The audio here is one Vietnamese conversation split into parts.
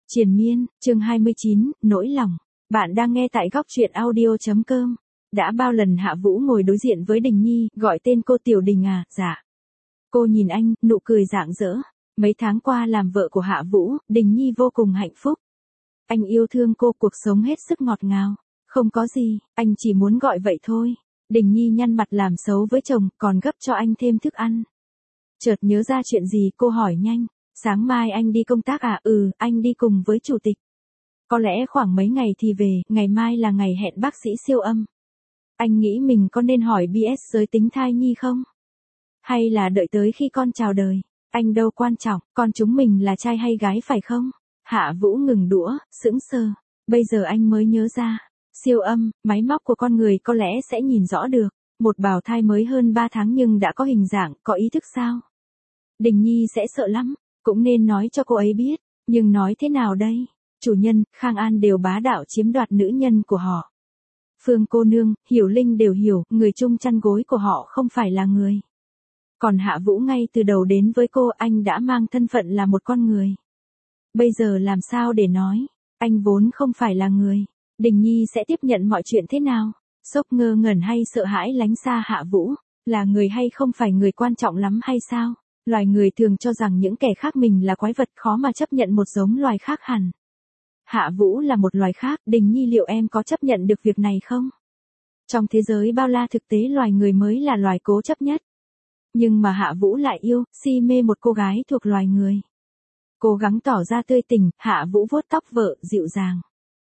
Triền miên, chương 29, nỗi lòng. Bạn đang nghe tại góc truyện audio.com. Đã bao lần Hạ Vũ ngồi đối diện với Đình Nhi, gọi tên cô Tiểu Đình à, dạ. Cô nhìn anh, nụ cười rạng rỡ. Mấy tháng qua làm vợ của Hạ Vũ, Đình Nhi vô cùng hạnh phúc. Anh yêu thương cô, cuộc sống hết sức ngọt ngào. Không có gì, anh chỉ muốn gọi vậy thôi. Đình Nhi nhăn mặt làm xấu với chồng, còn gấp cho anh thêm thức ăn. Chợt nhớ ra chuyện gì, cô hỏi nhanh. Sáng mai anh đi công tác à? Ừ, anh đi cùng với chủ tịch. Có lẽ khoảng mấy ngày thì về, ngày mai là ngày hẹn bác sĩ siêu âm. Anh nghĩ mình có nên hỏi BS giới tính thai nhi không? Hay là đợi tới khi con chào đời? Anh đâu quan trọng, con chúng mình là trai hay gái phải không? Hạ Vũ ngừng đũa, sững sờ. Bây giờ anh mới nhớ ra. Siêu âm, máy móc của con người có lẽ sẽ nhìn rõ được. Một bào thai mới hơn 3 tháng nhưng đã có hình dạng, có ý thức sao? Đình Nhi sẽ sợ lắm. Cũng nên nói cho cô ấy biết, nhưng nói thế nào đây? Chủ nhân, Khang An đều bá đạo chiếm đoạt nữ nhân của họ. Phương cô nương, Hiểu Linh đều hiểu, người chung chăn gối của họ không phải là người. Còn Hạ Vũ ngay từ đầu đến với cô, anh đã mang thân phận là một con người. Bây giờ làm sao để nói, anh vốn không phải là người. Đình Nhi sẽ tiếp nhận mọi chuyện thế nào? Sốc ngơ ngẩn hay sợ hãi lánh xa Hạ Vũ? Là người hay không phải người quan trọng lắm hay sao? Loài người thường cho rằng những kẻ khác mình là quái vật, khó mà chấp nhận một giống loài khác hẳn. Hạ Vũ là một loài khác, Đình Nhi liệu em có chấp nhận được việc này không? Trong thế giới bao la thực tế loài người mới là loài cố chấp nhất. Nhưng mà Hạ Vũ lại yêu, si mê một cô gái thuộc loài người. Cố gắng tỏ ra tươi tỉnh, Hạ Vũ vuốt tóc vợ, dịu dàng.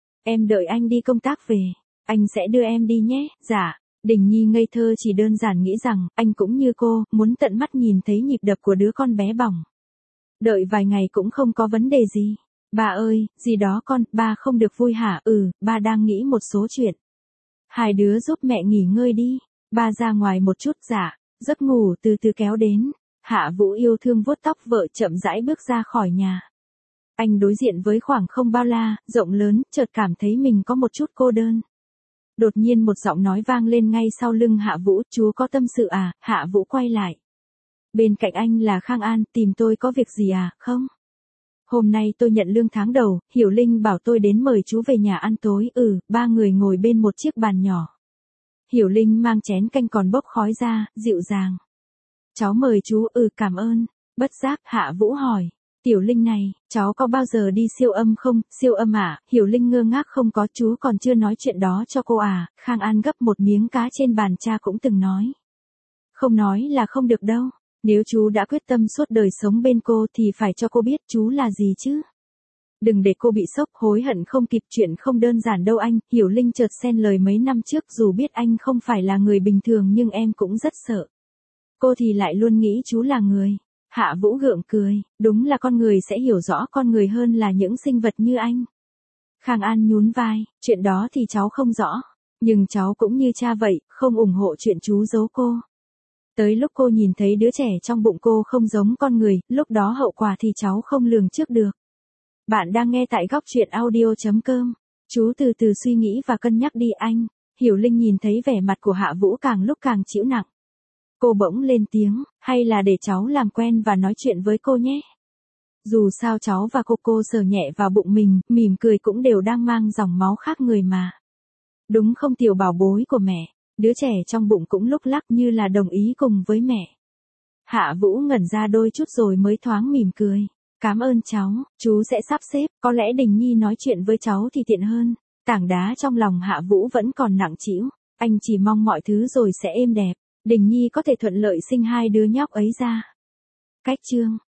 Em đợi anh đi công tác về, anh sẽ đưa em đi nhé, dạ. Đình Nhi ngây thơ chỉ đơn giản nghĩ rằng, anh cũng như cô, muốn tận mắt nhìn thấy nhịp đập của đứa con bé bỏng. Đợi vài ngày cũng không có vấn đề gì. Ba ơi, gì đó con, ba không được vui hả? Ừ, ba đang nghĩ một số chuyện. Hai đứa giúp mẹ nghỉ ngơi đi. Ba ra ngoài một chút, dạ. Giấc ngủ từ từ kéo đến. Hạ Vũ yêu thương vuốt tóc vợ, chậm rãi bước ra khỏi nhà. Anh đối diện với khoảng không bao la, rộng lớn, chợt cảm thấy mình có một chút cô đơn. Đột nhiên một giọng nói vang lên ngay sau lưng Hạ Vũ, chú có tâm sự à? Hạ Vũ quay lại. Bên cạnh anh là Khang An, tìm tôi có việc gì à? Không. Hôm nay tôi nhận lương tháng đầu, Hiểu Linh bảo tôi đến mời chú về nhà ăn tối. Ừ, ba người ngồi bên một chiếc bàn nhỏ. Hiểu Linh mang chén canh còn bốc khói ra, dịu dàng. Cháu mời chú. Ừ, cảm ơn. Bất giác Hạ Vũ hỏi. Tiểu Linh này, cháu có bao giờ đi siêu âm không? Siêu âm à? Hiểu Linh ngơ ngác. Không có, chú còn chưa nói chuyện đó cho cô à? Khang An gấp một miếng cá trên bàn, cha cũng từng nói. Không nói là không được đâu. Nếu chú đã quyết tâm suốt đời sống bên cô thì phải cho cô biết chú là gì chứ. Đừng để cô bị sốc, hối hận không kịp, chuyện không đơn giản đâu anh. Hiểu Linh chợt xen lời, mấy năm trước dù biết anh không phải là người bình thường nhưng em cũng rất sợ. Cô thì lại luôn nghĩ chú là người. Hạ Vũ gượng cười, đúng là con người sẽ hiểu rõ con người hơn là những sinh vật như anh. Khang An nhún vai, chuyện đó thì cháu không rõ. Nhưng cháu cũng như cha vậy, không ủng hộ chuyện chú giấu cô. Tới lúc cô nhìn thấy đứa trẻ trong bụng cô không giống con người, lúc đó hậu quả thì cháu không lường trước được. Bạn đang nghe tại góc truyện audio.com. Chú từ từ suy nghĩ và cân nhắc đi anh. Hiểu Linh nhìn thấy vẻ mặt của Hạ Vũ càng lúc càng chịu nặng. Cô bỗng lên tiếng, hay là để cháu làm quen và nói chuyện với cô nhé. Dù sao cháu và cô sờ nhẹ vào bụng mình, mỉm cười cũng đều đang mang dòng máu khác người mà. Đúng không tiểu bảo bối của mẹ? Đứa trẻ trong bụng cũng lúc lắc như là đồng ý cùng với mẹ. Hạ Vũ ngẩn ra đôi chút rồi mới thoáng mỉm cười. Cảm ơn cháu, chú sẽ sắp xếp, có lẽ Đình Nhi nói chuyện với cháu thì tiện hơn. Tảng đá trong lòng Hạ Vũ vẫn còn nặng trĩu, anh chỉ mong mọi thứ rồi sẽ êm đẹp. Đình Nhi có thể thuận lợi sinh hai đứa nhóc ấy ra. Cách chương